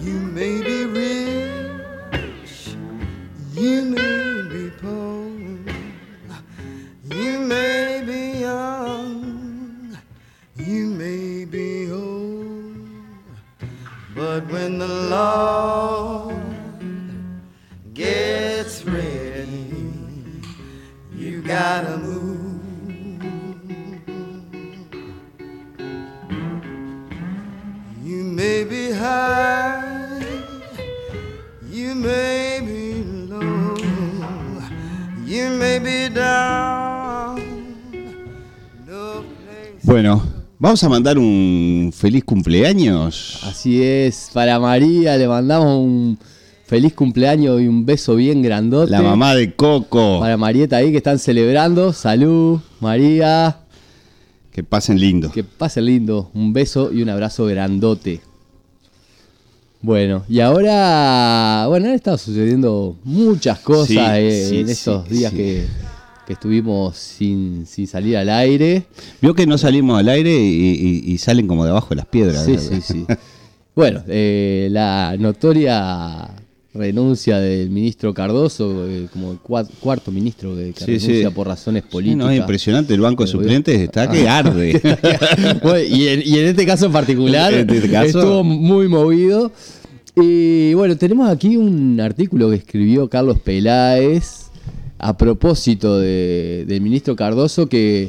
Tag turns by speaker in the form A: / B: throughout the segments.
A: You may be rich, you may be poor, you may be young, you may be old, but when the Lord gets ready, you gotta move. You may be high, you may be low, you may be down, no place.
B: Bueno, vamos a mandar un feliz cumpleaños.
C: Así es, para María le mandamos un feliz cumpleaños y un beso bien grandote.
B: La mamá de Coco.
C: Para Marieta ahí que están celebrando. Salud, María.
B: Que pasen lindo.
C: Que pasen lindo. Un beso y un abrazo grandote. Bueno, y ahora, han estado sucediendo muchas cosas en estos días que estuvimos sin salir al aire.
B: Vio que no salimos al aire y salen como de abajo de las piedras.
C: Sí. Bueno, la notoria renuncia del ministro Cardoso, como el cuarto ministro que renuncia por razones políticas.
B: No, es impresionante, el banco de suplentes está que arde.
C: Bueno, y en este caso en particular estuvo muy movido. Y bueno, tenemos aquí un artículo que escribió Carlos Peláez a propósito del ministro Cardoso que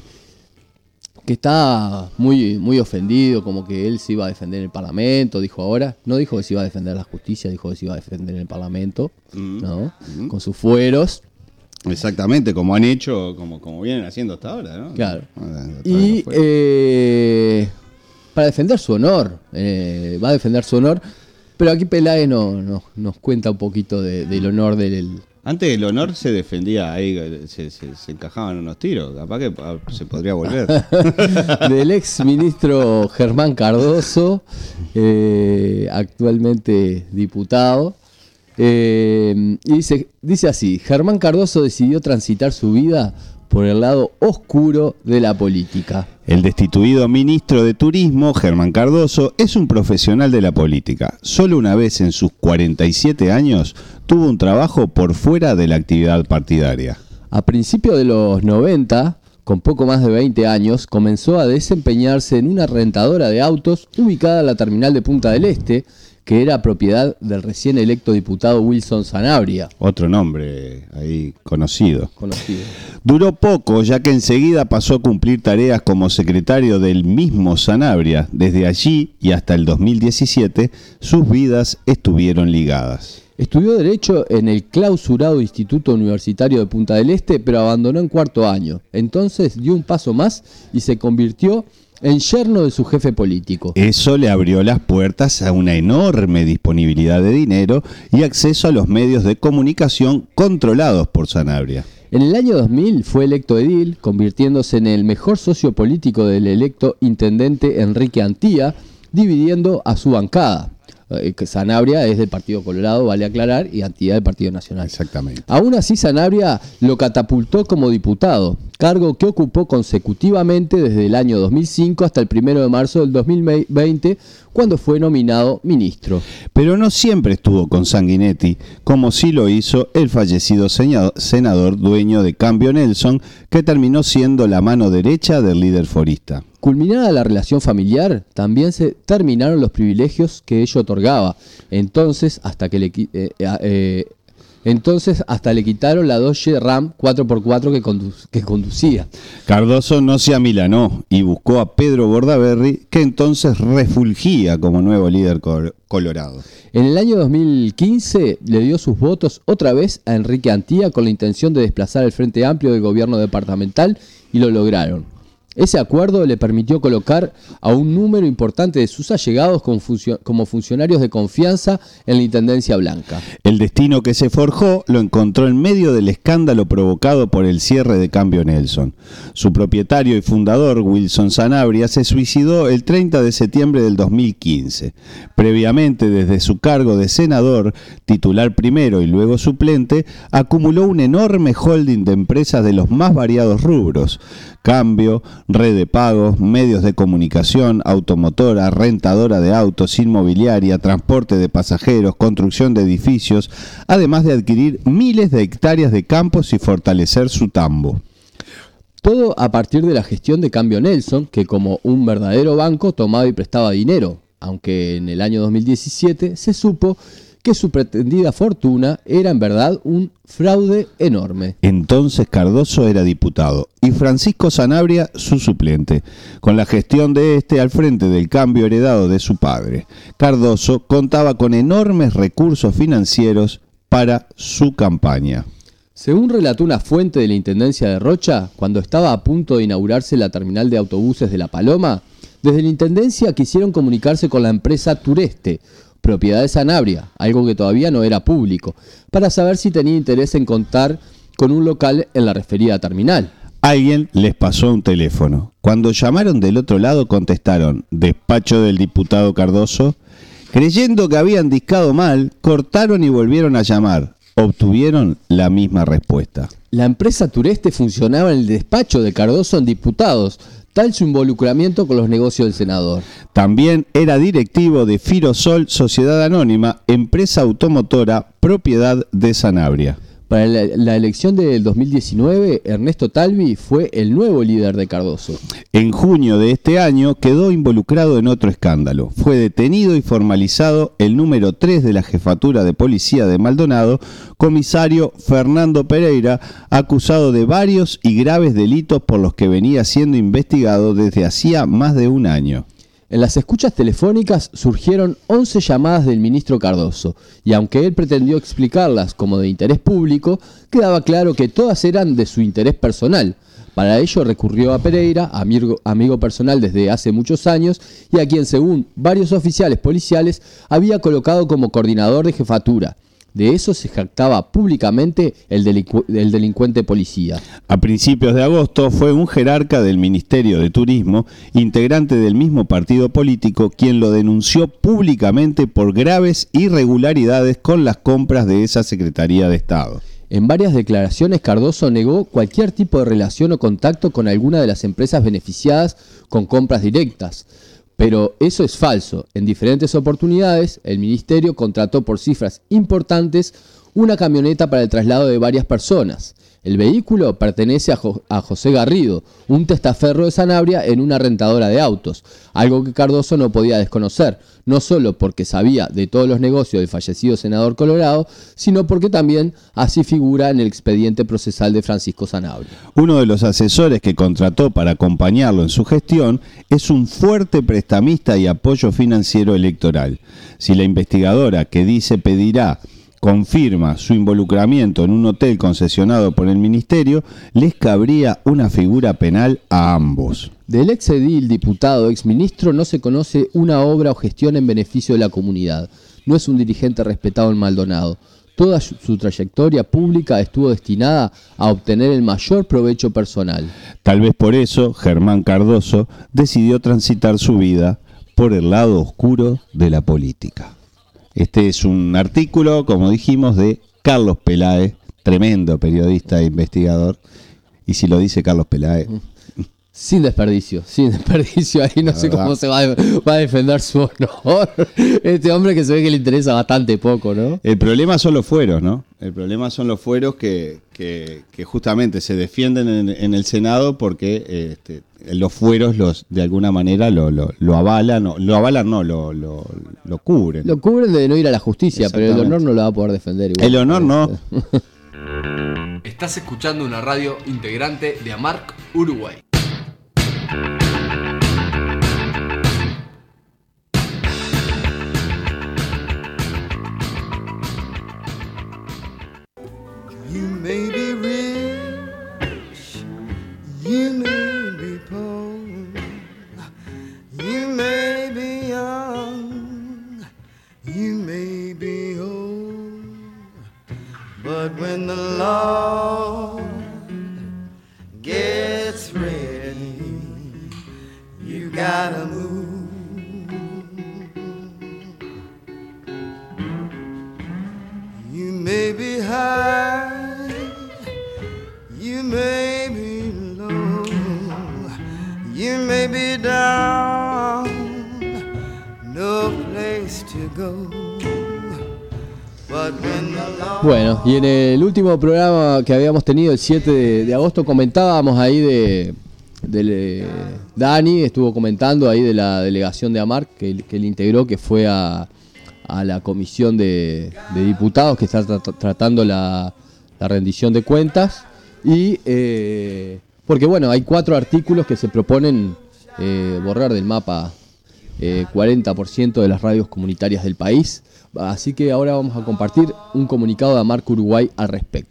C: está muy, muy ofendido, como que él se iba a defender en el Parlamento, dijo ahora. No dijo que se iba a defender la justicia, dijo que se iba a defender en el Parlamento, ¿no? Con sus fueros.
B: Exactamente, como han hecho, como vienen haciendo hasta ahora, ¿no?
C: Claro. Y para defender su honor, va a defender su honor, pero aquí Peláez nos cuenta un poquito del honor del...
B: Antes el honor se defendía ahí, se encajaban unos tiros, capaz que se podría volver.
C: Del ex ministro Germán Cardoso, actualmente diputado. Y dice así: Germán Cardoso decidió transitar su vida por el lado oscuro de la política.
B: El destituido ministro de Turismo, Germán Cardoso, es un profesional de la política. Solo una vez en sus 47 años tuvo un trabajo por fuera de la actividad partidaria.
C: A principios de los 90, con poco más de 20 años, comenzó a desempeñarse en una rentadora de autos ubicada en la terminal de Punta del Este, que era propiedad del recién electo diputado Wilson Sanabria.
B: Otro nombre ahí conocido. Duró poco, ya que enseguida pasó a cumplir tareas como secretario del mismo Sanabria. Desde allí y hasta el 2017, sus vidas estuvieron ligadas.
C: Estudió Derecho en el clausurado Instituto Universitario de Punta del Este, pero abandonó en cuarto año. Entonces dio un paso más y se convirtió en yerno de su jefe político.
B: Eso le abrió las puertas a una enorme disponibilidad de dinero y acceso a los medios de comunicación controlados por Sanabria.
C: En el año 2000 fue electo edil, convirtiéndose en el mejor socio político del electo intendente Enrique Antía, dividiendo a su bancada. Sanabria es del Partido Colorado, vale aclarar, y Antía del Partido Nacional.
B: Exactamente.
C: Aún así, Sanabria lo catapultó como diputado, cargo que ocupó consecutivamente desde el año 2005 hasta el 1 de marzo del 2020, cuando fue nominado ministro.
B: Pero no siempre estuvo con Sanguinetti, como sí lo hizo el fallecido senador dueño de Cambio Nelson, que terminó siendo la mano derecha del líder forista.
C: Culminada la relación familiar, también se terminaron los privilegios que ello otorgaba. Entonces, hasta le quitaron la Dodge Ram 4x4 que conducía.
B: Cardoso no se amilanó y buscó a Pedro Bordaberry, que entonces refulgía como nuevo líder colorado.
C: En el año 2015 le dio sus votos otra vez a Enrique Antía con la intención de desplazar el Frente Amplio del gobierno departamental, y lo lograron. Ese acuerdo le permitió colocar a un número importante de sus allegados como funcionarios de confianza en la Intendencia Blanca.
B: El destino que se forjó lo encontró en medio del escándalo provocado por el cierre de Cambio Nelson. Su propietario y fundador, Wilson Sanabria, se suicidó el 30 de septiembre del 2015. Previamente, desde su cargo de senador, titular primero y luego suplente, acumuló un enorme holding de empresas de los más variados rubros: Cambio, red de pagos, medios de comunicación, automotora, rentadora de autos, inmobiliaria, transporte de pasajeros, construcción de edificios, además de adquirir miles de hectáreas de campos y fortalecer su tambo.
C: Todo a partir de la gestión de Cambio Nelson, que como un verdadero banco tomaba y prestaba dinero, aunque en el año 2017 se supo que su pretendida fortuna era en verdad un fraude enorme.
B: Entonces Cardoso era diputado y Francisco Sanabria su suplente, con la gestión de este al frente del cambio heredado de su padre. Cardoso contaba con enormes recursos financieros para su campaña.
C: Según relató una fuente de la Intendencia de Rocha, cuando estaba a punto de inaugurarse la terminal de autobuses de La Paloma, desde la Intendencia quisieron comunicarse con la empresa Tureste, propiedad de Sanabria, algo que todavía no era público, para saber si tenía interés en contar con un local en la referida terminal.
B: Alguien les pasó un teléfono. Cuando llamaron del otro lado contestaron, despacho del diputado Cardoso. Creyendo que habían discado mal, cortaron y volvieron a llamar. Obtuvieron la misma respuesta.
C: La empresa Tureste funcionaba en el despacho de Cardoso en Diputados, tal su involucramiento con los negocios del senador.
B: También era directivo de Firosol Sociedad Anónima, empresa automotora, propiedad de Sanabria.
C: Para la elección del 2019, Ernesto Talvi fue el nuevo líder de Cardoso.
B: En junio de este año quedó involucrado en otro escándalo. Fue detenido y formalizado el número 3 de la Jefatura de Policía de Maldonado, comisario Fernando Pereira, acusado de varios y graves delitos por los que venía siendo investigado desde hacía más de un año.
C: En las escuchas telefónicas surgieron 11 llamadas del ministro Cardoso, y aunque él pretendió explicarlas como de interés público, quedaba claro que todas eran de su interés personal. Para ello recurrió a Pereira, amigo personal desde hace muchos años, y a quien, según varios oficiales policiales, había colocado como coordinador de jefatura. De eso se jactaba públicamente el delincuente policía.
B: A principios de agosto fue un jerarca del Ministerio de Turismo, integrante del mismo partido político, quien lo denunció públicamente por graves irregularidades con las compras de esa Secretaría de Estado.
C: En varias declaraciones, Cardoso negó cualquier tipo de relación o contacto con alguna de las empresas beneficiadas con compras directas. Pero eso es falso. En diferentes oportunidades, el ministerio contrató por cifras importantes una camioneta para el traslado de varias personas. El vehículo pertenece a José Garrido, un testaferro de Sanabria en una rentadora de autos, algo que Cardoso no podía desconocer, no solo porque sabía de todos los negocios del fallecido senador Colorado, sino porque también así figura en el expediente procesal de Francisco Sanabria.
B: Uno de los asesores que contrató para acompañarlo en su gestión es un fuerte prestamista y apoyo financiero electoral. Si la investigadora que dice pedirá confirma su involucramiento en un hotel concesionado por el ministerio, les cabría una figura penal a ambos.
C: Del exedil, diputado, exministro, no se conoce una obra o gestión en beneficio de la comunidad. No es un dirigente respetado en Maldonado. Toda su trayectoria pública estuvo destinada a obtener el mayor provecho personal.
B: Tal vez por eso Germán Cardoso decidió transitar su vida por el lado oscuro de la política. Este es un artículo, como dijimos, de Carlos Peláez, tremendo periodista e investigador. Y si lo dice Carlos Peláez...
C: Sin desperdicio. Ahí no sé cómo se va a defender su honor. Este hombre que se ve que le interesa bastante poco, ¿no?
B: El problema son los fueros, ¿no? El problema son los fueros que justamente se defienden en el Senado porque los fueros de alguna manera lo avalan, lo cubren.
C: Lo cubren de no ir a la justicia, pero el honor no lo va a poder defender igual.
B: El honor no.
D: Estás escuchando una radio integrante de AMARC Uruguay.
A: You may be rich, you may be poor, you may be young, you may be old, but when the Lord gets ready, you gotta move. You may be high, you may be low, But when the Lord
C: Bueno, y en el último programa que habíamos tenido el 7 de agosto comentábamos ahí de Dani estuvo comentando ahí de la delegación de AMARC que él integró, que fue a la comisión de diputados que está tratando la rendición de cuentas, y porque bueno, hay 4 artículos que se proponen borrar del mapa 40% de las radios comunitarias del país, así que ahora vamos a compartir un comunicado de AMARC Uruguay al respecto.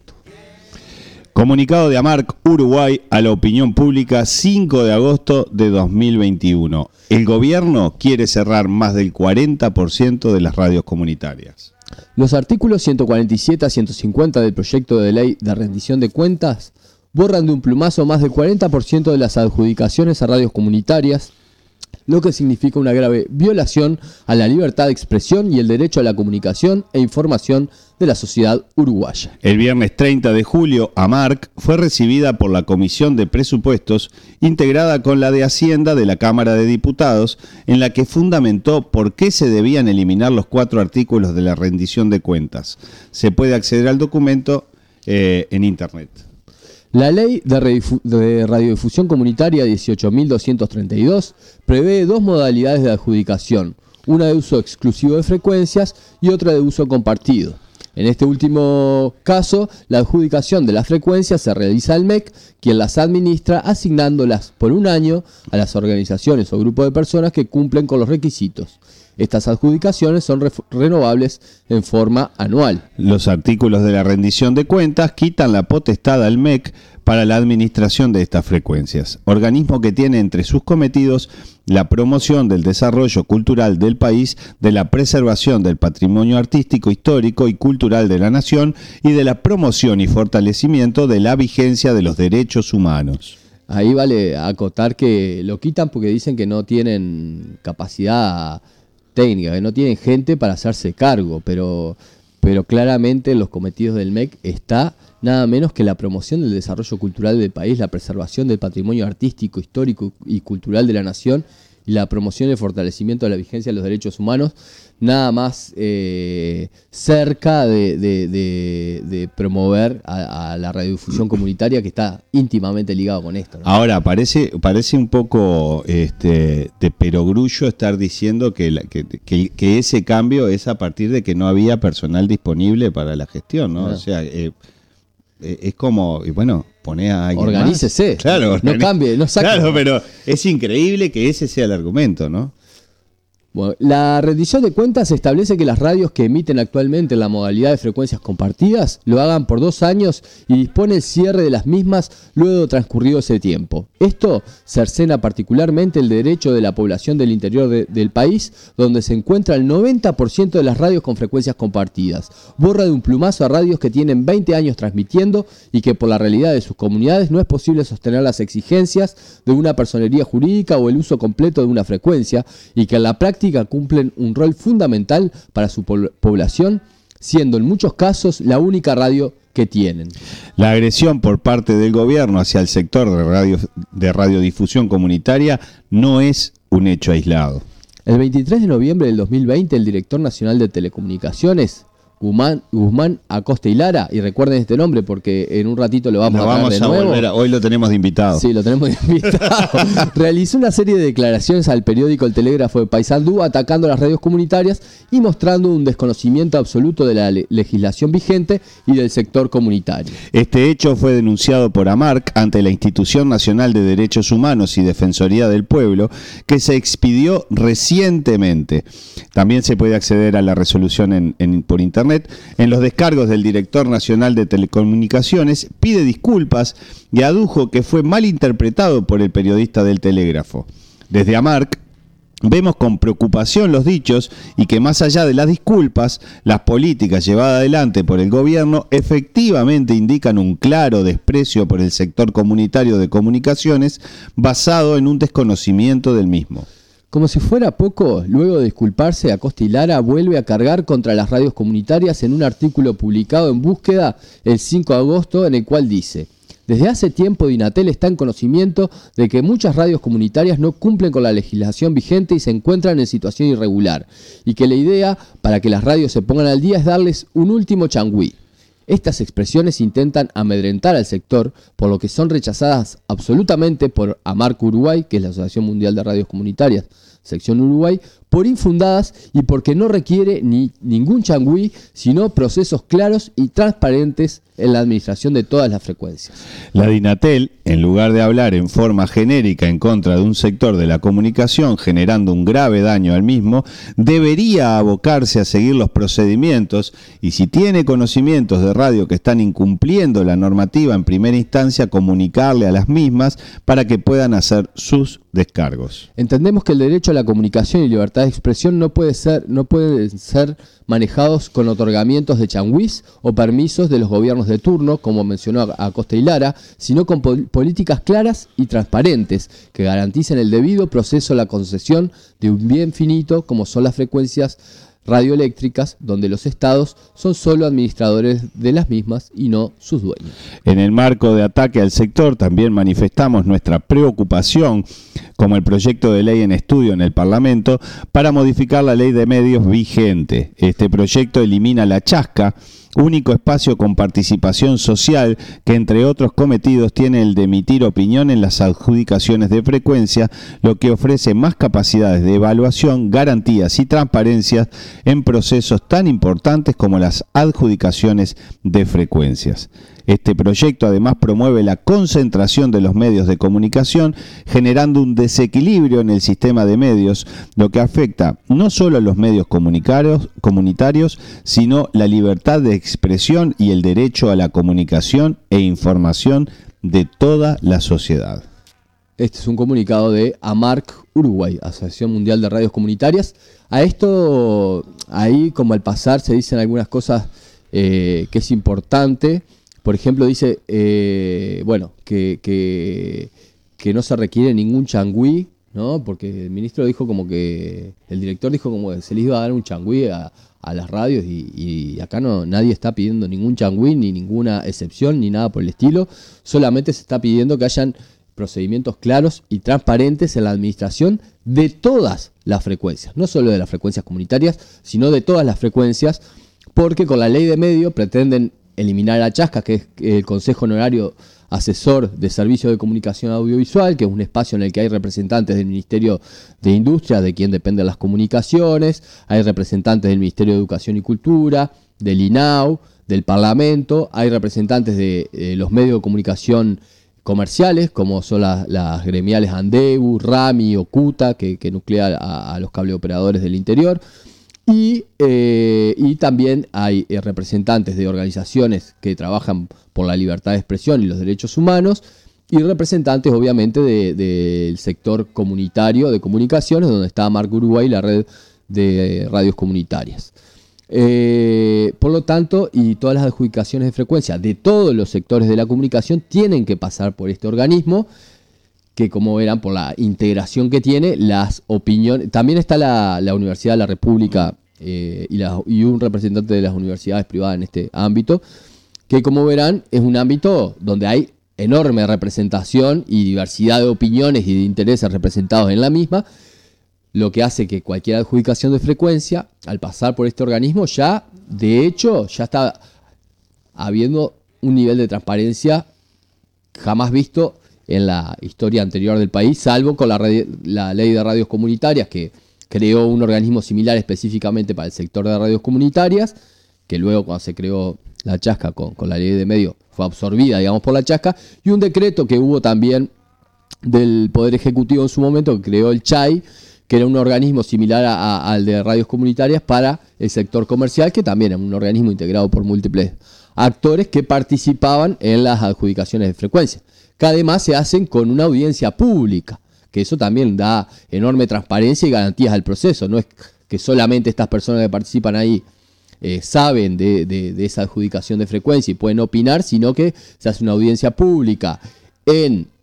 B: Comunicado de AMARC Uruguay a la opinión pública 5 de agosto de 2021. El gobierno quiere cerrar más del 40% de las radios comunitarias.
C: Los artículos 147 a 150 del proyecto de ley de rendición de cuentas borran de un plumazo más del 40% de las adjudicaciones a radios comunitarias, lo que significa una grave violación a la libertad de expresión y el derecho a la comunicación e información de la sociedad uruguaya.
B: El viernes 30 de julio, AMARC fue recibida por la Comisión de Presupuestos, integrada con la de Hacienda de la Cámara de Diputados, en la que fundamentó por qué se debían eliminar los 4 artículos de la rendición de cuentas. Se puede acceder al documento en Internet.
C: La ley de radiodifusión comunitaria 18.232 prevé 2 modalidades de adjudicación, una de uso exclusivo de frecuencias y otra de uso compartido. En este último caso, la adjudicación de las frecuencias se realiza al MEC, quien las administra asignándolas por un año a las organizaciones o grupos de personas que cumplen con los requisitos. Estas adjudicaciones son renovables en forma anual.
B: Los artículos de la rendición de cuentas quitan la potestad al MEC para la administración de estas frecuencias, organismo que tiene entre sus cometidos la promoción del desarrollo cultural del país, de la preservación del patrimonio artístico, histórico y cultural de la nación y de la promoción y fortalecimiento de la vigencia de los derechos humanos.
C: Ahí vale acotar que lo quitan porque dicen que no tienen capacidad técnica, que no tienen gente para hacerse cargo, pero claramente en los cometidos del MEC está nada menos que la promoción del desarrollo cultural del país, la preservación del patrimonio artístico, histórico y cultural de la nación y la promoción y el fortalecimiento de la vigencia de los derechos humanos, nada más cerca de promover a la radiodifusión comunitaria, que está íntimamente ligado con esto, ¿no?
B: Ahora, parece un poco de perogrullo estar diciendo que ese cambio es a partir de que no había personal disponible para la gestión, ¿no?
C: No.
B: O sea, es como, bueno, poné a alguien
C: Organícese,
B: más. Claro,
C: no cambie, no saque.
B: Claro, pero es increíble que ese sea el argumento, ¿no?
C: Bueno, la rendición de cuentas establece que las radios que emiten actualmente en la modalidad de frecuencias compartidas lo hagan por 2 años y dispone el cierre de las mismas luego de transcurrido ese tiempo. Esto cercena particularmente el derecho de la población del interior del país, donde se encuentra el 90% de las radios con frecuencias compartidas. Borra de un plumazo a radios que tienen 20 años transmitiendo y que por la realidad de sus comunidades no es posible sostener las exigencias de una personería jurídica o el uso completo de una frecuencia, y que en la práctica cumplen un rol fundamental para su población, siendo en muchos casos la única radio que tienen.
B: La agresión por parte del gobierno hacia el sector de radiodifusión comunitaria no es un hecho aislado.
C: El 23 de noviembre del 2020, el director nacional de Telecomunicaciones, Guzmán Acosta y Lara, y recuerden este nombre porque en un ratito lo vamos a traer de nuevo.
B: Hoy lo tenemos de invitado.
C: Sí, lo tenemos de invitado. Realizó una serie de declaraciones al periódico El Telégrafo de Paysandú, atacando las radios comunitarias y mostrando un desconocimiento absoluto de la legislación vigente y del sector comunitario.
B: Este hecho fue denunciado por AMARC ante la Institución Nacional de Derechos Humanos y Defensoría del Pueblo, que se expidió recientemente. También se puede acceder a la resolución por internet. En los descargos del director nacional de Telecomunicaciones pide disculpas y adujo que fue mal interpretado por el periodista del Telégrafo. Desde AMARC vemos con preocupación los dichos y que más allá de las disculpas, las políticas llevadas adelante por el gobierno efectivamente indican un claro desprecio por el sector comunitario de comunicaciones basado en un desconocimiento del mismo.
C: Como si fuera poco, luego de disculparse, Acosta y Lara vuelve a cargar contra las radios comunitarias en un artículo publicado en Búsqueda el 5 de agosto, en el cual dice: Desde hace tiempo Dinatel está en conocimiento de que muchas radios comunitarias no cumplen con la legislación vigente y se encuentran en situación irregular, y que la idea para que las radios se pongan al día es darles un último changüí. Estas expresiones intentan amedrentar al sector, por lo que son rechazadas absolutamente por AMARC Uruguay, que es la Asociación Mundial de Radios Comunitarias, sección Uruguay, por infundadas y porque no requiere ningún changüí, sino procesos claros y transparentes en la administración de todas las frecuencias.
B: La Dinatel, en lugar de hablar en forma genérica en contra de un sector de la comunicación generando un grave daño al mismo, debería abocarse a seguir los procedimientos y, si tiene conocimientos de radio que están incumpliendo la normativa en primera instancia, comunicarle a las mismas para que puedan hacer sus descargos.
C: Entendemos que el derecho a la comunicación y libertad de expresión no pueden ser manejados con otorgamientos de changüís o permisos de los gobiernos de turno, como mencionó Acosta y Lara, sino con políticas claras y transparentes que garanticen el debido proceso a la concesión de un bien finito como son las frecuencias radioeléctricas, donde los estados son solo administradores de las mismas y no sus dueños.
B: En el marco de ataque al sector también manifestamos nuestra preocupación, como el proyecto de ley en estudio en el Parlamento, para modificar la ley de medios vigente. Este proyecto elimina la chasca, único espacio con participación social que, entre otros cometidos, tiene el de emitir opinión en las adjudicaciones de frecuencia, lo que ofrece más capacidades de evaluación, garantías y transparencias en procesos tan importantes como las adjudicaciones de frecuencias. Este proyecto además promueve la concentración de los medios de comunicación, generando un desequilibrio en el sistema de medios, lo que afecta no solo a los medios comunitarios, sino la libertad de expresión y el derecho a la comunicación e información de toda la sociedad.
C: Este es un comunicado de AMARC Uruguay, Asociación Mundial de Radios Comunitarias. A esto, ahí como al pasar se dicen algunas cosas que es importante. Por ejemplo, dice que no se requiere ningún changüí, ¿no? Porque el ministro dijo como que, el director dijo como que se les iba a dar un changüí a las radios y acá nadie está pidiendo ningún changüí, ni ninguna excepción, ni nada por el estilo. Solamente se está pidiendo que hayan procedimientos claros y transparentes en la administración de todas las frecuencias, no solo de las frecuencias comunitarias, sino de todas las frecuencias, porque con la ley de medio pretenden eliminar la chasca, que es el Consejo Honorario Asesor de Servicios de Comunicación Audiovisual, que es un espacio en el que hay representantes del Ministerio de Industria, de quien dependen las comunicaciones, hay representantes del Ministerio de Educación y Cultura, del INAU, del Parlamento, hay representantes de los medios de comunicación comerciales, como son las gremiales Andeu, Rami o CUTA, que nuclea a los cableoperadores del interior. Y también hay representantes de organizaciones que trabajan por la libertad de expresión y los derechos humanos, y representantes obviamente del sector comunitario de comunicaciones, donde está AMARC Uruguay, la red de radios comunitarias. Por lo tanto, y todas las adjudicaciones de frecuencia de todos los sectores de la comunicación tienen que pasar por este organismo, que, como verán, por la integración que tiene, las opiniones. También está la Universidad de la República y un representante de las universidades privadas en este ámbito, que, como verán, es un ámbito donde hay enorme representación y diversidad de opiniones y de intereses representados en la misma, lo que hace que cualquier adjudicación de frecuencia, al pasar por este organismo, ya, de hecho, ya está habiendo un nivel de transparencia jamás visto en la historia anterior del país, salvo con la ley de radios comunitarias, que creó un organismo similar específicamente para el sector de radios comunitarias, que luego, cuando se creó la chasca con la ley de medios, fue absorbida, digamos, por la chasca, y un decreto que hubo también del Poder Ejecutivo en su momento, que creó el CHAI, que era un organismo similar al de radios comunitarias para el sector comercial, que también era un organismo integrado por múltiples actores que participaban en las adjudicaciones de frecuencia, que además se hacen con una audiencia pública, que eso también da enorme transparencia y garantías al proceso. No es que solamente estas personas que participan ahí saben de esa adjudicación de frecuencia y pueden opinar, sino que se hace una audiencia pública en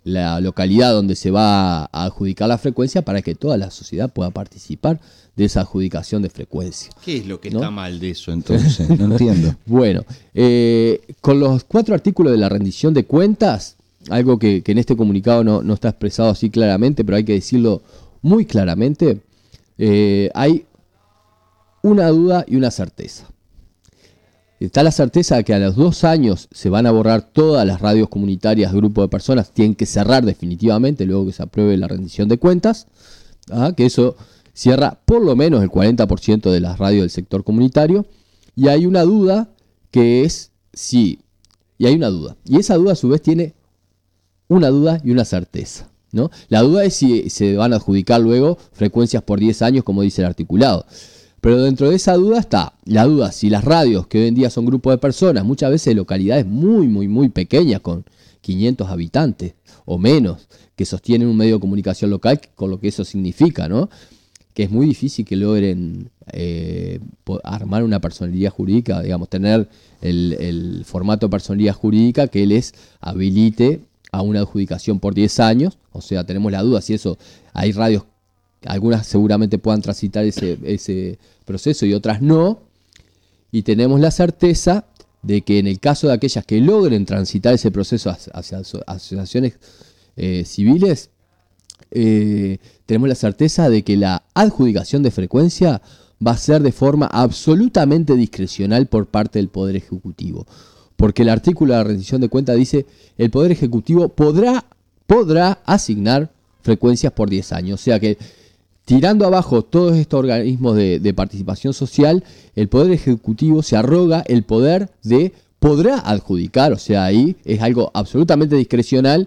C: la localidad donde se va a adjudicar la frecuencia para que toda la sociedad pueda participar de esa adjudicación de frecuencia.
B: ¿Qué es lo que
C: ¿no?
B: está mal de eso entonces? No entiendo.
C: Bueno, con los 4 artículos de la rendición de cuentas, algo que en este comunicado no está expresado así claramente, pero hay que decirlo muy claramente, hay una duda y una certeza. Está la certeza de que a los 2 años se van a borrar todas las radios comunitarias de grupo de personas, tienen que cerrar definitivamente luego que se apruebe la rendición de cuentas, que eso cierra por lo menos el 40% de las radios del sector comunitario, y hay una duda que es sí, y hay una duda, y esa duda a su vez tiene una duda y una certeza, ¿no? La duda es si se van a adjudicar luego frecuencias por 10 años, como dice el articulado. Pero dentro de esa duda está la duda si las radios, que hoy en día son grupos de personas, muchas veces localidades muy pequeñas, con 500 habitantes o menos, que sostienen un medio de comunicación local, con lo que eso significa, ¿no? Que es muy difícil que logren armar una personalidad jurídica, digamos, tener el formato de personalidad jurídica que les habilite a una adjudicación por 10 años. O sea, tenemos la duda si eso, hay radios, algunas seguramente puedan transitar ese proceso y otras no. Y tenemos la certeza de que en el caso de aquellas que logren transitar ese proceso hacia asociaciones civiles, tenemos la certeza de que la adjudicación de frecuencia va a ser de forma absolutamente discrecional por parte del Poder Ejecutivo. Porque el artículo de la rendición de cuentas dice el Poder Ejecutivo podrá asignar frecuencias por 10 años. O sea que, tirando abajo todos estos organismos de participación social, el Poder Ejecutivo se arroga el poder de podrá adjudicar. O sea, ahí es algo absolutamente discrecional,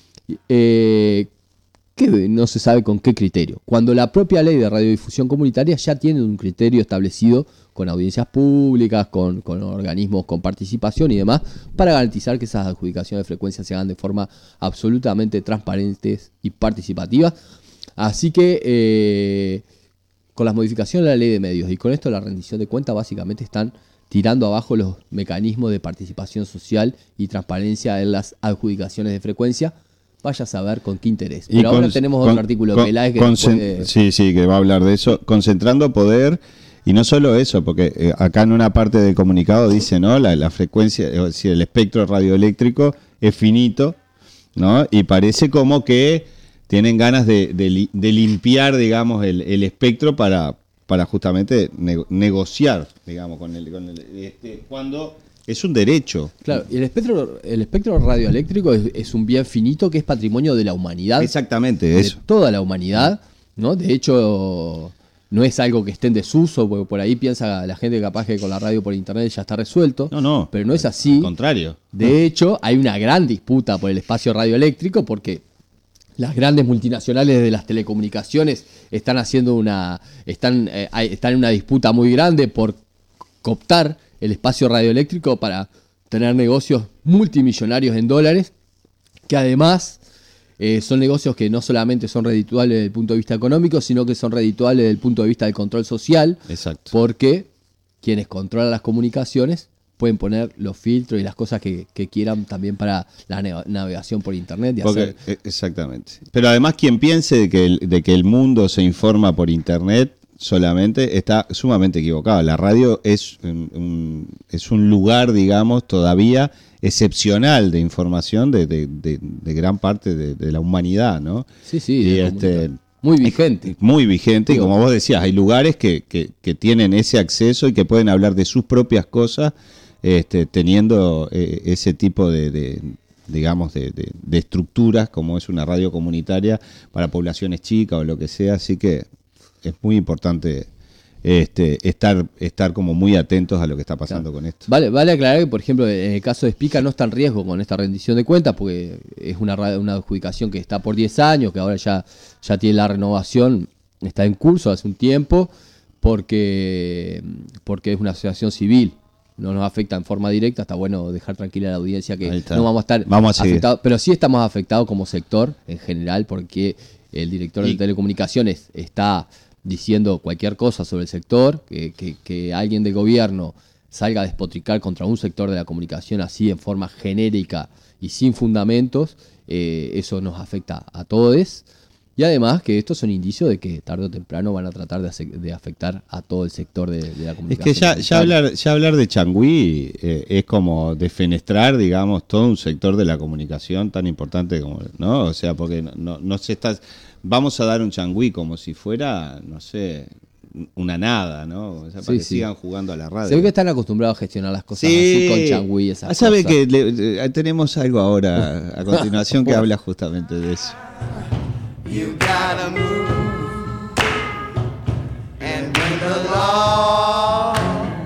C: que no se sabe con qué criterio. Cuando la propia ley de radiodifusión comunitaria ya tiene un criterio establecido con audiencias públicas, con organismos con participación y demás, para garantizar que esas adjudicaciones de frecuencias se hagan de forma absolutamente transparentes y participativas. Así que con las modificaciones de la ley de medios y con esto la rendición de cuentas, básicamente están tirando abajo los mecanismos de participación social y transparencia en las adjudicaciones de frecuencia. Vaya a saber con qué interés. Pero ahora tenemos otro artículo que
B: sí, que va a hablar de eso. Concentrando poder, y no solo eso, porque acá en una parte del comunicado dice, ¿no? La frecuencia, es decir, el espectro radioeléctrico es finito, ¿no? Y parece como que tienen ganas de limpiar, digamos, el espectro para justamente negociar, digamos, cuando es un derecho.
C: Claro, y el espectro radioeléctrico es un bien finito que es patrimonio de la humanidad.
B: Exactamente, eso.
C: De toda la humanidad, ¿no? De hecho, no es algo que esté en desuso, porque por ahí piensa la gente capaz que con la radio por internet ya está resuelto.
B: No.
C: Pero no es así.
B: Al contrario.
C: De hecho, hay una gran disputa por el espacio radioeléctrico porque las grandes multinacionales de las telecomunicaciones están en una disputa muy grande por cooptar el espacio radioeléctrico para tener negocios multimillonarios en dólares, que además son negocios que no solamente son redituables desde el punto de vista económico, sino que son redituables desde el punto de vista del control social.
B: Exacto.
C: Porque quienes controlan las comunicaciones pueden poner los filtros y las cosas que quieran también para la navegación por internet.
B: Exactamente. Pero además, quien piense de que el mundo se informa por internet solamente está sumamente equivocado. La radio es un lugar, digamos, todavía excepcional de información de gran parte de la humanidad, ¿no?
C: Sí.
B: Y
C: muy vigente.
B: Muy vigente, y como vos decías, hay lugares que tienen ese acceso y que pueden hablar de sus propias cosas, teniendo ese tipo digamos, de estructuras, como es una radio comunitaria para poblaciones chicas o lo que sea. Así que es muy importante estar como muy atentos a lo que está pasando con esto.
C: Vale aclarar que, por ejemplo, en el caso de Spica no está en riesgo con esta rendición de cuentas, porque es una adjudicación que está por 10 años, que ahora ya tiene la renovación, está en curso hace un tiempo, porque es una asociación civil. No nos afecta en forma directa, está bueno dejar tranquila a la audiencia que no vamos a estar afectados, pero sí estamos afectados como sector en general, porque el director de telecomunicaciones está diciendo cualquier cosa sobre el sector, que alguien del gobierno salga a despotricar contra un sector de la comunicación así en forma genérica y sin fundamentos, eso nos afecta a todos. Y además que estos son indicios de que tarde o temprano van a tratar de afectar a todo el sector de la comunicación.
B: Es que ya hablar de changüí es como defenestrar, digamos, todo un sector de la comunicación tan importante como, ¿no? O sea, porque no se está... Vamos a dar un changüí como si fuera, no sé, una nada, ¿no? O sea, para que sigan jugando a la radio.
C: Se ve que están acostumbrados a gestionar las cosas así con changüí, esas cosas.
B: ¿Sabe que tenemos algo ahora a continuación que habla justamente de eso?
A: You gotta move, and when the law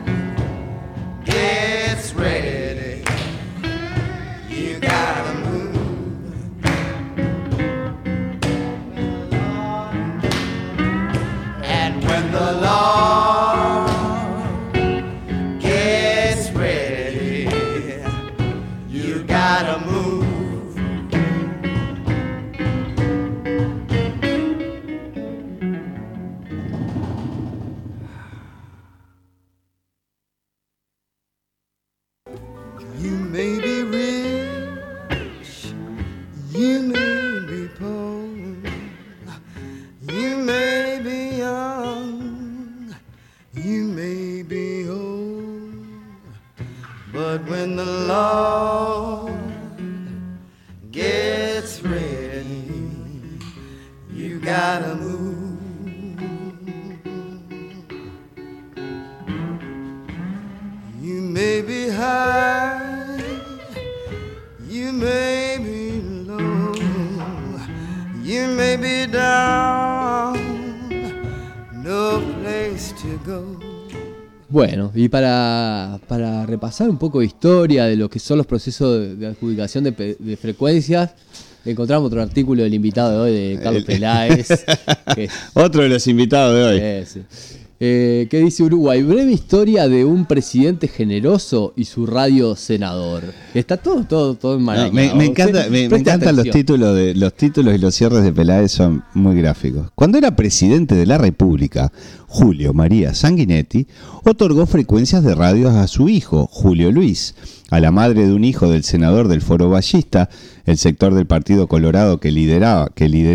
A: gets ready, you gotta move, and when the law gets ready, you gotta move. You may be rich, you may be poor, you may be young, you may be old, but when the Lord gets ready, you gotta move. You may be high, you may be low, you may be down, no place to go.
C: Bueno, y para repasar un poco de historia de lo que son los procesos de adjudicación de frecuencias, encontramos otro artículo del invitado de hoy, de Carlos Peláez.
B: Otro de los invitados de hoy.
C: Sí. ¿Qué dice Uruguay? Breve historia de un presidente generoso y su radio senador. Está todo enmarañado.
B: Me encantan los títulos y los cierres de Peláez, son muy gráficos. Cuando era presidente de la República, Julio María Sanguinetti otorgó frecuencias de radio a su hijo, Julio Luis, a la madre de un hijo del senador del Foro Ballista, el sector del Partido Colorado que lidera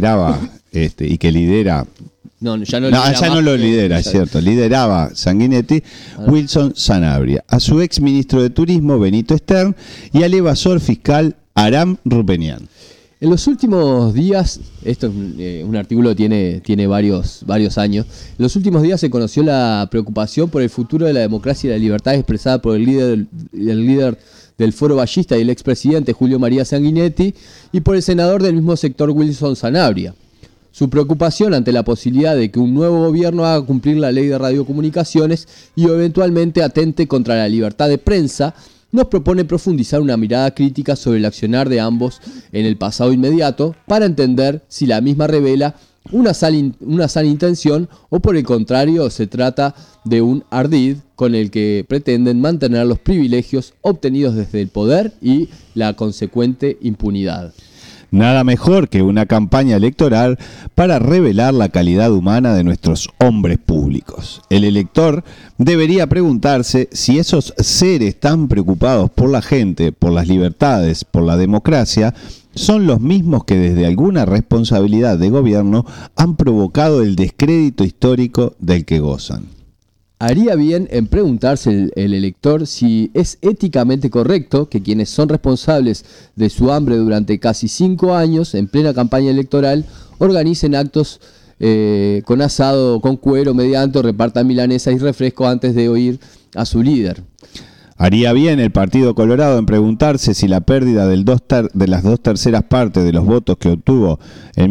C: Ya no lo lidera,
B: es cierto. Lideraba Sanguinetti, Wilson Sanabria, a su ex ministro de Turismo, Benito Stern, y al evasor fiscal Aram Rupenian.
C: En los últimos días, esto es un artículo que tiene varios años, en los últimos días se conoció la preocupación por el futuro de la democracia y la libertad expresada por el líder del Foro Ballista y el expresidente Julio María Sanguinetti, y por el senador del mismo sector, Wilson Sanabria. Su preocupación ante la posibilidad de que un nuevo gobierno haga cumplir la ley de radiocomunicaciones y eventualmente atente contra la libertad de prensa, nos propone profundizar una mirada crítica sobre el accionar de ambos en el pasado inmediato para entender si la misma revela una sana intención o por el contrario se trata de un ardid con el que pretenden mantener los privilegios obtenidos desde el poder y la consecuente impunidad.
B: Nada mejor que una campaña electoral para revelar la calidad humana de nuestros hombres públicos. El elector debería preguntarse si esos seres tan preocupados por la gente, por las libertades, por la democracia, son los mismos que desde alguna responsabilidad de gobierno han provocado el descrédito histórico del que gozan.
C: Haría bien en preguntarse el elector si es éticamente correcto que quienes son responsables de su hambre durante casi 5 años, en plena campaña electoral, organicen actos con asado, con cuero, mediante o repartan milanesas y refrescos antes de oír a su líder.
B: Haría bien el Partido Colorado en preguntarse si la pérdida de las 2/3 partes de los votos que obtuvo en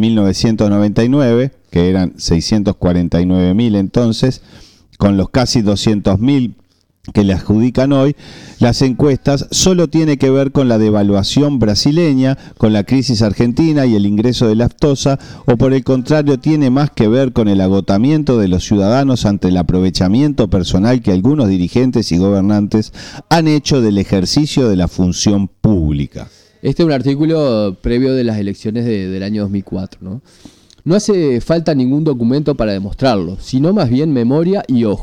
B: 1999, que eran 649.000 entonces, con los casi 200.000 que le adjudican hoy, las encuestas solo tiene que ver con la devaluación brasileña, con la crisis argentina y el ingreso de Laftosa, o por el contrario tiene más que ver con el agotamiento de los ciudadanos ante el aprovechamiento personal que algunos dirigentes y gobernantes han hecho del ejercicio de la función pública.
C: Este es un artículo previo de las elecciones del año 2004, ¿no? No hace falta ningún documento para demostrarlo, sino más bien memoria y ojos.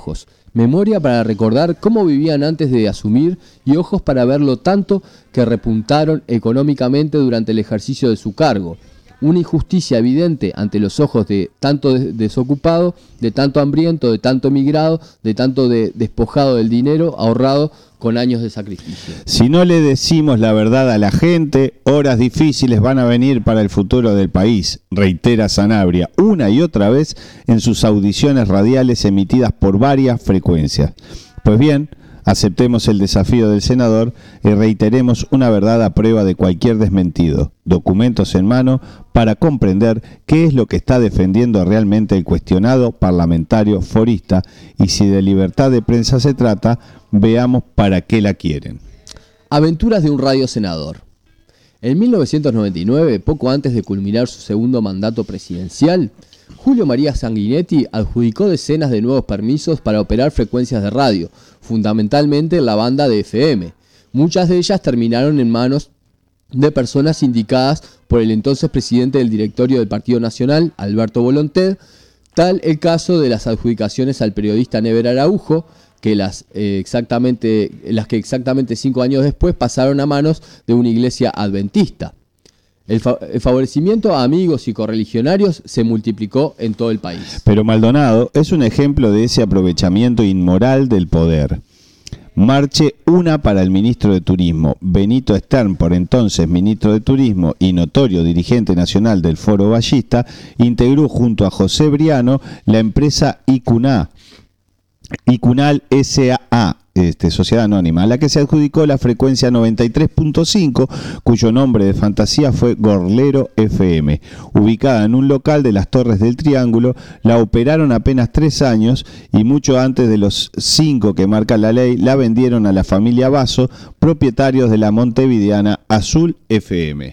C: Memoria para recordar cómo vivían antes de asumir y ojos para ver lo tanto que repuntaron económicamente durante el ejercicio de su cargo. Una injusticia evidente ante los ojos de tanto desocupado, de tanto hambriento, de tanto emigrado, de tanto despojado del dinero ahorrado con años de sacrificio.
B: Si no le decimos la verdad a la gente, horas difíciles van a venir para el futuro del país, reitera Sanabria una y otra vez en sus audiciones radiales emitidas por varias frecuencias. Pues bien, aceptemos el desafío del senador y reiteremos una verdad a prueba de cualquier desmentido, documentos en mano para comprender qué es lo que está defendiendo realmente el cuestionado parlamentario forista, y si de libertad de prensa se trata, veamos para qué la quieren.
C: Aventuras de un radiosenador. En 1999, poco antes de culminar su segundo mandato presidencial, Julio María Sanguinetti adjudicó decenas de nuevos permisos para operar frecuencias de radio, fundamentalmente en la banda de FM. Muchas de ellas terminaron en manos de personas indicadas por el entonces presidente del directorio del Partido Nacional, Alberto Volonté, tal el caso de las adjudicaciones al periodista Never Araujo, que las que exactamente 5 años después pasaron a manos de una iglesia adventista. El favorecimiento a amigos y correligionarios se multiplicó en todo el país.
B: Pero Maldonado es un ejemplo de ese aprovechamiento inmoral del poder. Marche una para el ministro de Turismo, Benito Stern, por entonces ministro de Turismo y notorio dirigente nacional del Foro Ballista, integró junto a José Briano la empresa Icunal S.A., Sociedad Anónima, a la que se adjudicó la frecuencia 93.5, cuyo nombre de fantasía fue Gorlero FM. Ubicada en un local de las Torres del Triángulo, la operaron apenas 3 años y mucho antes de los 5 que marca la ley, la vendieron a la familia Basso, propietarios de la montevideana Azul FM.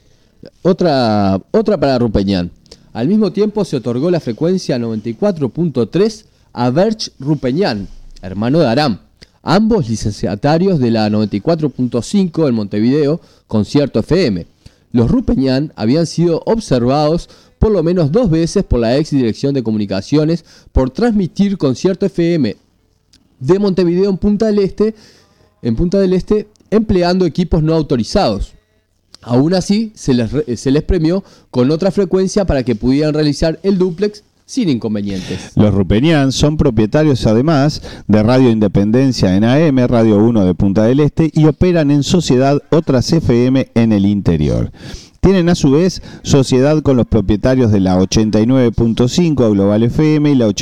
C: Otra para Rupeñán. Al mismo tiempo se otorgó la frecuencia 94.3 a Berch Rupeñán, hermano de Aram, ambos licenciatarios de la 94.5 en Montevideo, Concierto FM. Los Rupeñán habían sido observados por lo menos 2 veces por la ex Dirección de Comunicaciones por transmitir Concierto FM de Montevideo en Punta del Este, empleando equipos no autorizados. Aún así, se les premió con otra frecuencia para que pudieran realizar el dúplex sin inconvenientes.
B: Los Rupeñán son propietarios además de Radio Independencia en AM, Radio 1 de Punta del Este, y operan en sociedad otras FM en el interior. Tienen a su vez sociedad con los propietarios de la 89.5 Global FM y la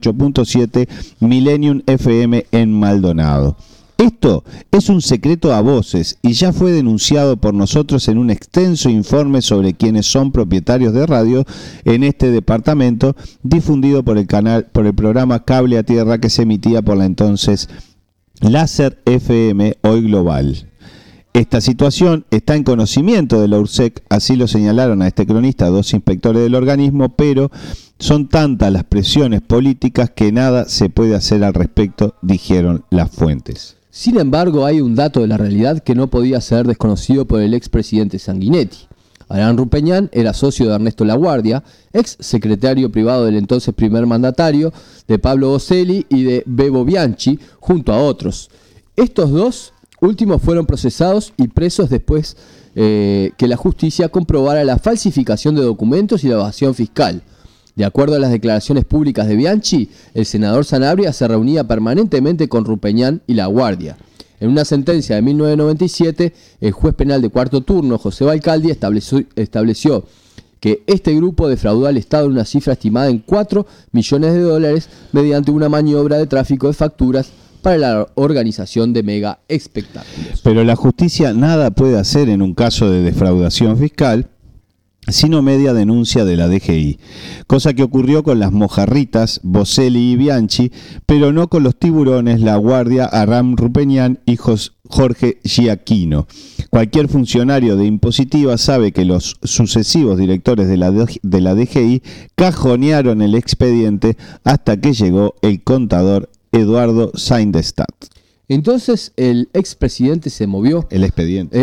B: 88.7 Millennium FM en Maldonado. Esto es un secreto a voces y ya fue denunciado por nosotros en un extenso informe sobre quienes son propietarios de radio en este departamento, difundido por el programa Cable a Tierra que se emitía por la entonces Láser FM, hoy Global. Esta situación está en conocimiento de la URSEC, así lo señalaron a este cronista 2 inspectores del organismo, pero son tantas las presiones políticas que nada se puede hacer al respecto, dijeron las fuentes.
C: Sin embargo, hay un dato de la realidad que no podía ser desconocido por el expresidente Sanguinetti. Aram Rupeñán era socio de Ernesto Laguardia, ex secretario privado del entonces primer mandatario, de Pablo Boselli y de Bebo Bianchi, junto a otros. Estos dos últimos fueron procesados y presos después que la justicia comprobara la falsificación de documentos y la evasión fiscal. De acuerdo a las declaraciones públicas de Bianchi, el senador Sanabria se reunía permanentemente con Rupeñán y Laguardia. En una sentencia de 1997, el juez penal de cuarto turno, José Balcaldi, estableció que este grupo defraudó al Estado en una cifra estimada en $4 millones mediante una maniobra de tráfico de facturas para la organización de mega espectáculos.
B: Pero la justicia nada puede hacer en un caso de defraudación fiscal, sino media denuncia de la DGI, cosa que ocurrió con las mojarritas Boselli y Bianchi, pero no con los tiburones Laguardia, Aram Rupeñán y Jorge Giacchino. Cualquier funcionario de impositiva sabe que los sucesivos directores de la DGI cajonearon el expediente hasta que llegó el contador Eduardo Sindestadt.
C: Entonces el expresidente se movió.
B: El expediente.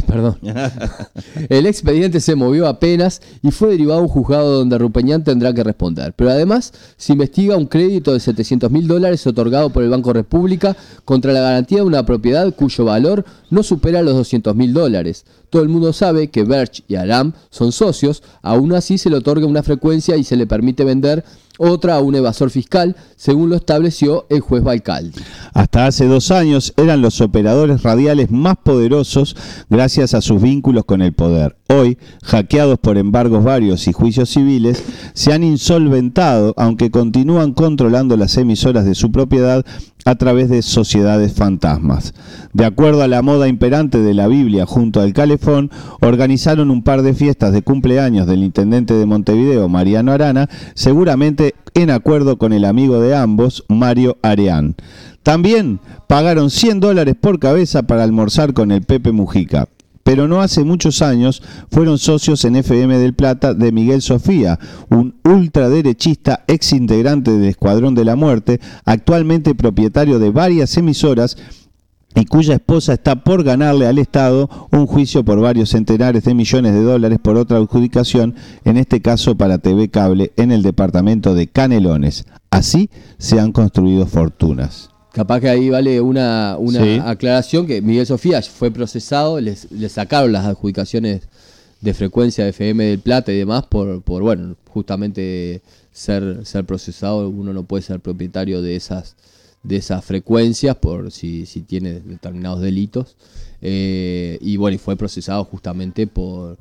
C: El expediente se movió apenas y fue derivado a un juzgado donde Rupeñán tendrá que responder. Pero además se investiga un crédito de $700.000 otorgado por el Banco República contra la garantía de una propiedad cuyo valor no supera los $200.000. Todo el mundo sabe que Berch y Aram son socios, aún así se le otorga una frecuencia y se le permite vender otra a un evasor fiscal, según lo estableció el juez Balcaldi.
B: Hasta hace 2 años eran los operadores radiales más poderosos gracias a sus vínculos con el poder. Hoy, hackeados por embargos varios y juicios civiles, se han insolventado, aunque continúan controlando las emisoras de su propiedad a través de sociedades fantasmas. De acuerdo a la moda imperante de la Biblia junto al calefón, organizaron un par de fiestas de cumpleaños del intendente de Montevideo, Mariano Arana, seguramente en acuerdo con el amigo de ambos, Mario Areán. También pagaron $100 por cabeza para almorzar con el Pepe Mujica. Pero no hace muchos años fueron socios en FM del Plata de Miguel Sofía, un ultraderechista ex integrante del Escuadrón de la Muerte, actualmente propietario de varias emisoras y cuya esposa está por ganarle al Estado un juicio por varios centenares de millones de dólares por otra adjudicación, en este caso para TV Cable en el departamento de Canelones. Así se han construido fortunas.
C: Capaz que ahí vale una
B: Sí.
C: aclaración, que Miguel Sofía fue procesado, le sacaron las adjudicaciones de frecuencia de FM del Plata y demás por bueno, justamente ser procesado. Uno no puede ser propietario de esas frecuencias por si tiene determinados delitos. Y bueno, y fue procesado justamente por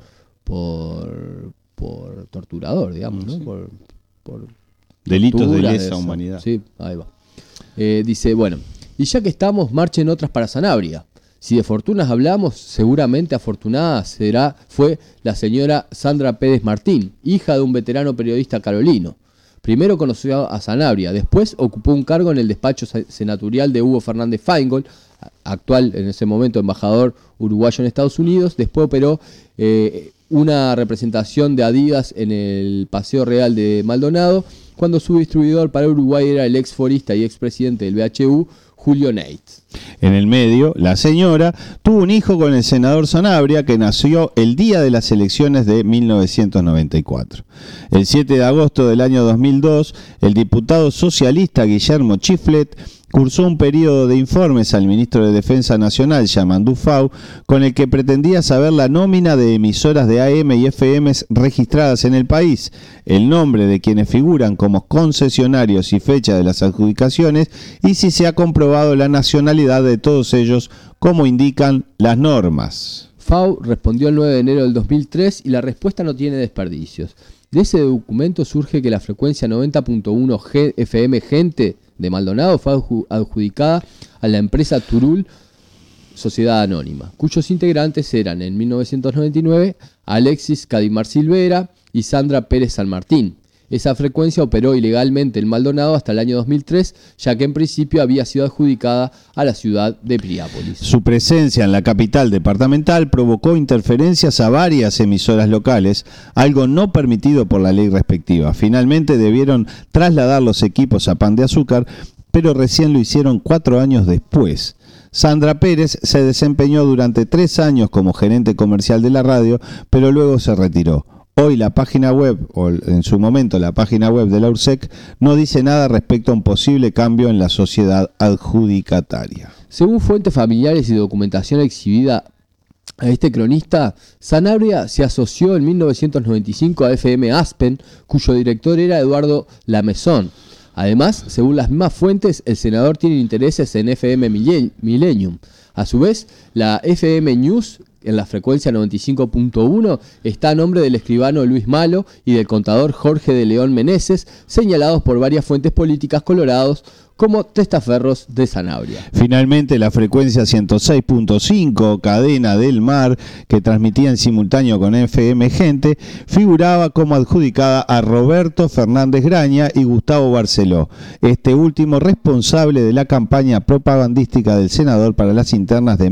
C: torturador, digamos, ¿no?
B: Sí.
C: Por
B: Delitos de
C: tortura,
B: lesa
C: eso.
B: humanidad.
C: Sí, ahí va. Dice, bueno, y ya que estamos, marchen otras para Sanabria. Si de fortunas hablamos, seguramente afortunada fue la señora Sandra Pérez Martín, hija de un veterano periodista carolino. Primero conoció a Sanabria, después ocupó un cargo en el despacho senatorial de Hugo Fernández Feingold, actual en ese momento embajador uruguayo en Estados Unidos. Después operó una representación de Adidas en el Paseo Real de Maldonado, cuando su distribuidor para Uruguay era el ex forista y expresidente del BHU, Julio Neitz.
B: En el medio, la señora tuvo un hijo con el senador Sanabria que nació el día de las elecciones de 1994. El 7 de agosto del año 2002, el diputado socialista Guillermo Chiflet cursó un periodo de informes al ministro de Defensa Nacional, Yamandú Fau, con el que pretendía saber la nómina de emisoras de AM y FM registradas en el país, el nombre de quienes figuran como concesionarios y fecha de las adjudicaciones, y si se ha comprobado la nacionalidad de todos ellos, como indican las normas.
C: Fau respondió el 9 de enero del 2003 y la respuesta no tiene desperdicios. De ese documento surge que la frecuencia 90.1 FM Gente de Maldonado fue adjudicada a la empresa Turul Sociedad Anónima, cuyos integrantes eran en 1999 Alexis Cadimar Silvera y Sandra Pérez San Martín. Esa frecuencia operó ilegalmente en Maldonado hasta el año 2003, ya que en principio había sido adjudicada a la ciudad de Piriápolis.
B: Su presencia en la capital departamental provocó interferencias a varias emisoras locales, algo no permitido por la ley respectiva. Finalmente debieron trasladar los equipos a Pan de Azúcar, pero recién lo hicieron 4 años después. Sandra Pérez se desempeñó durante 3 años como gerente comercial de la radio, pero luego se retiró. Hoy la página web, o en su momento la página web de la URSEC, no dice nada respecto a un posible cambio en la sociedad adjudicataria.
C: Según fuentes familiares y documentación exhibida a este cronista, Sanabria se asoció en 1995 a FM Aspen, cuyo director era Eduardo Lamezón. Además, según las mismas fuentes, el senador tiene intereses en FM Millennium. A su vez, la FM News, en la frecuencia 95.1, está a nombre del escribano Luis Malo y del contador Jorge de León Meneses, señalados por varias fuentes políticas colorados como testaferros de Sanabria.
B: Finalmente, la frecuencia 106.5, Cadena del Mar, que transmitía en simultáneo con FM Gente, figuraba como adjudicada a Roberto Fernández Graña y Gustavo Barceló, este último responsable de la campaña propagandística del senador para las internas de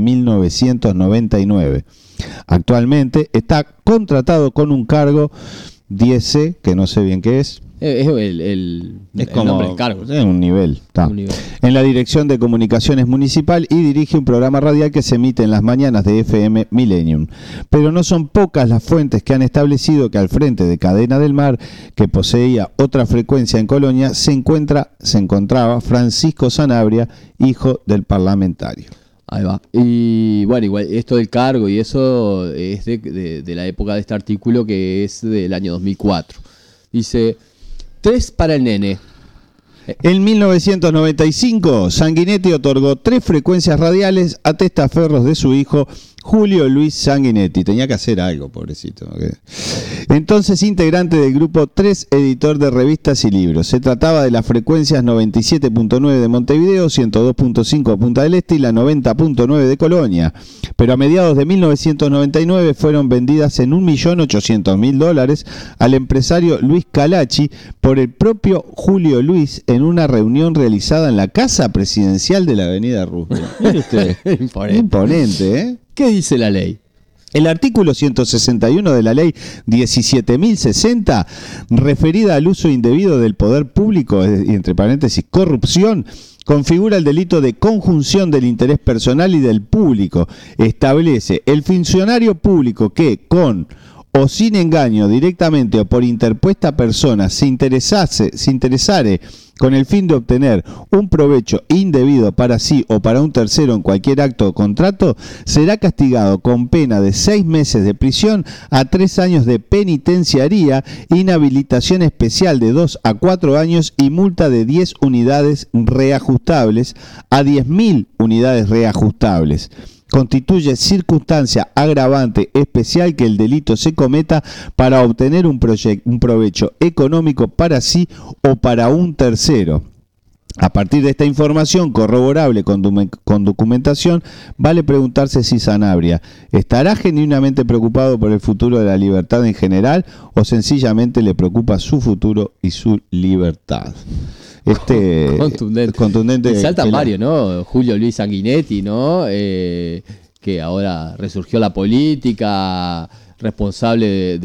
B: 1999. Actualmente está contratado con un cargo 10C, que no sé bien qué es,
C: Es
B: Es
C: el
B: como
C: nombre del cargo.
B: es un nivel, está.
C: Un nivel.
B: En la Dirección de Comunicaciones Municipal y dirige un programa radial que se emite en las mañanas de FM Millennium. Pero no son pocas las fuentes que han establecido que al frente de Cadena del Mar, que poseía otra frecuencia en Colonia, se encontraba Francisco Sanabria, hijo del parlamentario.
C: Ahí va. Y bueno, igual esto del cargo y eso es de la época de este artículo, que es del año 2004. Dice, 3 para el nene.
B: En 1995, Sanguinetti otorgó 3 frecuencias radiales a testaferros de su hijo Julio Luis Sanguinetti. Tenía que hacer algo, pobrecito. Entonces integrante del grupo 3, editor de revistas y libros. Se trataba de las frecuencias 97.9 de Montevideo, 102.5 de Punta del Este y la 90.9 de Colonia. Pero a mediados de 1999 fueron vendidas en $1.800.000 al empresario Luis Calachi por el propio Julio Luis en una reunión realizada en la Casa Presidencial de la Avenida Roosevelt. Mire usted, imponente, ¿eh?
C: ¿Qué dice la ley?
B: El artículo 161 de la ley 17.060, referida al uso indebido del poder público, y entre paréntesis, corrupción, configura el delito de conjunción del interés personal y del público. Establece el funcionario público que, con o sin engaño, directamente o por interpuesta persona, se interesare con el fin de obtener un provecho indebido para sí o para un tercero en cualquier acto o contrato, será castigado con pena de 6 meses de prisión a 3 años de penitenciaría, inhabilitación especial de 2 a 4 años y multa de 10 unidades reajustables a 10.000 unidades reajustables. Constituye circunstancia agravante especial que el delito se cometa para obtener un provecho económico para sí o para un tercero. A partir de esta información corroborable con documentación, vale preguntarse si Sanabria estará genuinamente preocupado por el futuro de la libertad en general o sencillamente le preocupa su futuro y su libertad. Contundente.
C: Saltan varios, ¿no? Julio Luis Sanguinetti, ¿no? Que ahora resurgió la política, responsable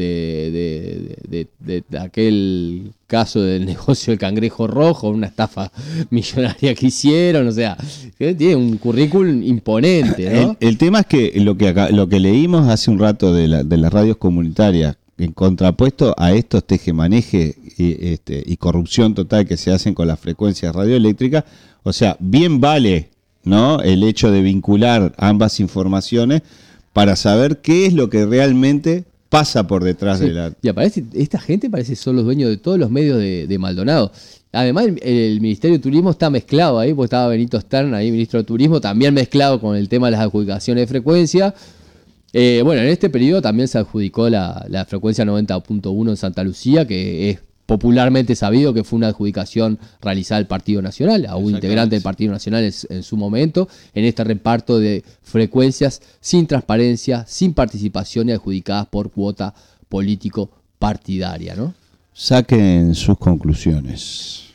C: de aquel caso del negocio del cangrejo rojo, una estafa millonaria que hicieron, o sea, que tiene un currículum imponente, ¿no?
B: El tema es que lo que leímos hace un rato de las radios comunitarias, en contrapuesto a estos tejemaneje y corrupción total que se hacen con las frecuencias radioeléctricas, o sea, bien vale, ¿no?, el hecho de vincular ambas informaciones para saber qué es lo que realmente pasa por detrás de la...
C: Y aparece, esta gente parece son los dueños de todos los medios de Maldonado. Además, el Ministerio de Turismo está mezclado ahí, porque estaba Benito Stern ahí, ministro de Turismo, también mezclado con el tema de las adjudicaciones de frecuencia. Bueno, en este periodo también se adjudicó la frecuencia 90.1 en Santa Lucía, que es popularmente sabido que fue una adjudicación realizada al Partido Nacional, a un integrante del Partido Nacional en su momento, en este reparto de frecuencias sin transparencia, sin participación y adjudicadas por cuota político-partidaria, ¿no?
B: Saquen sus conclusiones.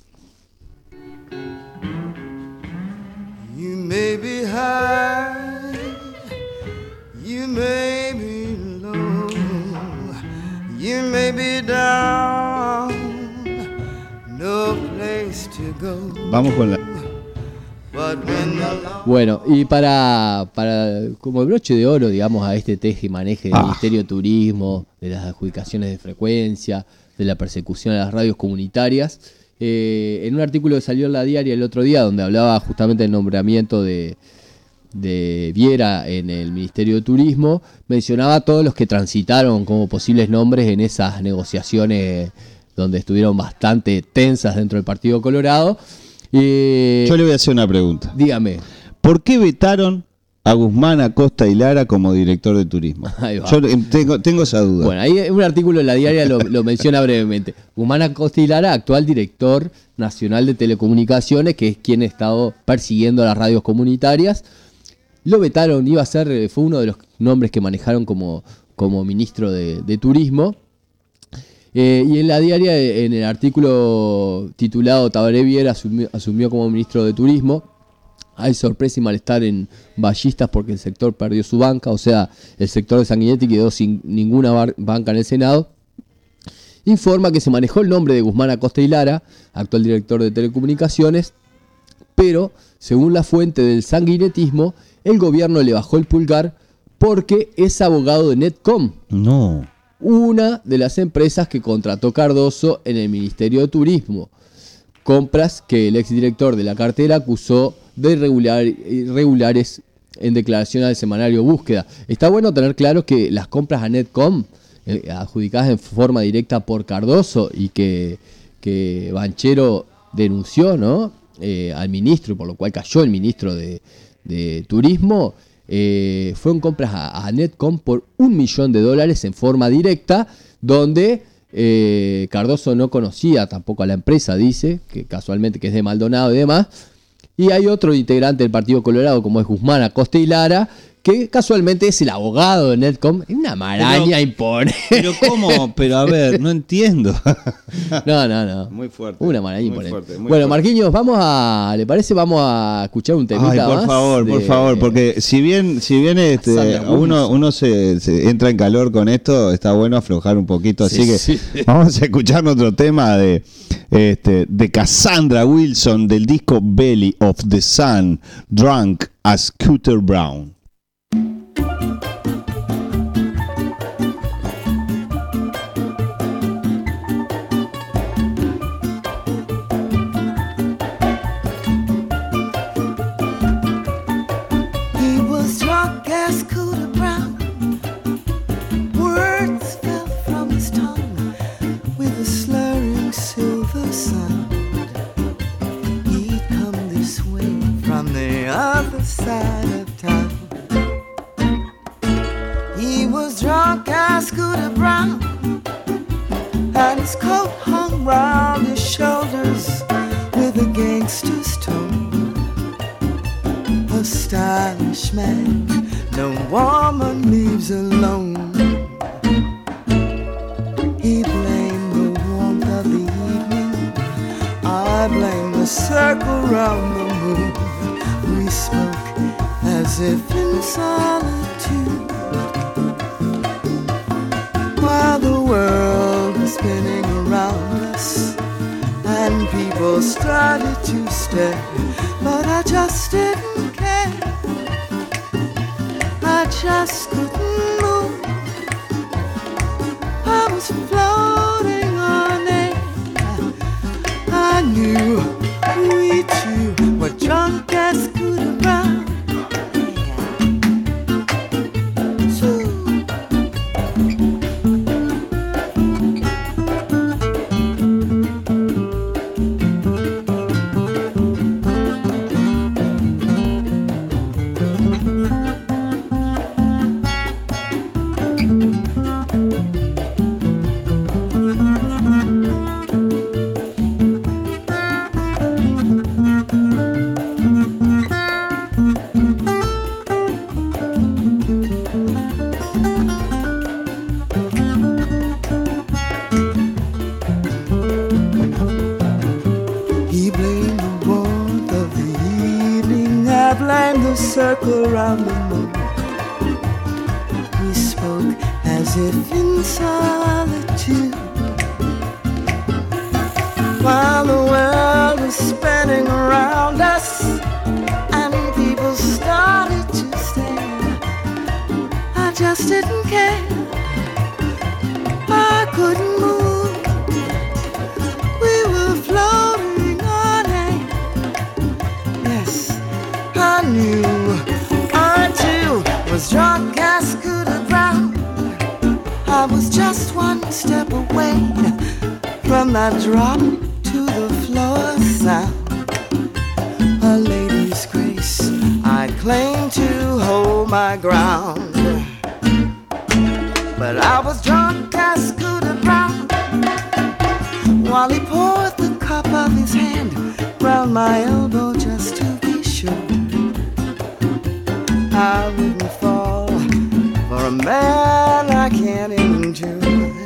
A: You may be high, you may be low, you may be down, no place to go.
B: Vamos con la...
C: Bueno, y para como broche de oro, digamos, a este teje y maneje del Ministerio de Turismo, de las adjudicaciones de frecuencia, de la persecución a las radios comunitarias, en un artículo que salió en La Diaria el otro día, donde hablaba justamente del nombramiento de Viera en el Ministerio de Turismo, mencionaba a todos los que transitaron como posibles nombres en esas negociaciones donde estuvieron bastante tensas dentro del Partido Colorado.
B: Yo le voy a hacer una pregunta.
C: Dígame.
B: ¿Por qué vetaron a Guzmán Acosta y Lara como director de turismo? Yo tengo esa duda.
C: Bueno, ahí un artículo en La Diaria lo menciona brevemente. Guzmán Acosta y Lara, actual director nacional de telecomunicaciones, que es quien ha estado persiguiendo a las radios comunitarias. Lo vetaron, fue uno de los nombres que manejaron como ministro de Turismo. Y en La Diaria, en el artículo titulado Tabaré Viera asumió como ministro de Turismo, hay sorpresa y malestar en Ballistas porque el sector perdió su banca, o sea, el sector de Sanguinetti quedó sin ninguna banca en el Senado. informa que se manejó el nombre de Guzmán Acosta y Lara, actual director de Telecomunicaciones, pero, según la fuente del sanguinetismo, el gobierno le bajó el pulgar porque es abogado de Netcom.
B: No.
C: Una de las empresas que contrató Cardoso en el Ministerio de Turismo. Compras que el exdirector de la cartera acusó de irregulares en declaración al semanario Búsqueda. Está bueno tener claro que las compras a Netcom, adjudicadas en forma directa por Cardoso y que Banchero denunció, ¿no? Al ministro, por lo cual cayó el ministro de Turismo, fueron compras a Netcom por $1 millón en forma directa, donde Cardoso no conocía tampoco a la empresa, dice, que casualmente que es de Maldonado y demás. Y hay otro integrante del Partido Colorado, como es Guzmán Acosta y Lara, que casualmente es el abogado de Netcom. Es una maraña imponente.
B: Pero ¿cómo? Pero a ver, no entiendo.
C: No.
B: Muy fuerte.
C: Una maraña
B: muy
C: imponente.
B: fuerte, muy
C: Bueno,
B: fuerte.
C: Marquinhos, ¿le parece? Vamos a escuchar un temita
B: Ay, por
C: más
B: favor, porque si bien
C: Sandra
B: uno se entra en calor con esto, está bueno aflojar un poquito, así que vamos a escuchar otro tema de Cassandra Wilson del disco Belly of the Sun, Drunk as Scooter Brown.
A: Other side of town. He was drunk as Scooter Brown, and his coat hung round his shoulders with a gangster's tone. A stylish man no woman leaves alone. He blamed the warmth of the evening, I blame the circle round the moon. We spoke as if in solitude, while the world was spinning around us and people started to stare, but I just didn't care. I just couldn't move. I was floating on air. I knew we two were drunk as Scooter Brown. Circle around the moon. We spoke as if in solitude, while the world was spinning around us and people started to stare. I just didn't care. I couldn't move. We were floating on air. Yes, I knew I too was drunk as Scooter Brown. I was just one step away from that drop to the floor sound. A lady's grace, I claim to hold my ground. But I was drunk as Scooter Brown, while he poured the cup of his hand round my elbow just to be sure I wouldn't fall for a man I can't endure.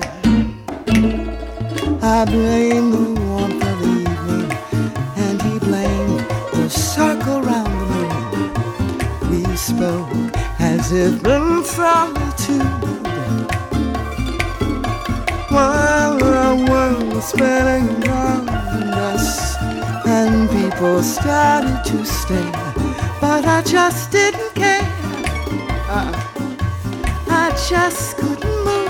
A: I blame the warmth of the evening, and he blamed the circle round the moon. We spoke as if in solitude, while our world was spinning around us, and people started to stare, but I just didn't care. I just couldn't move.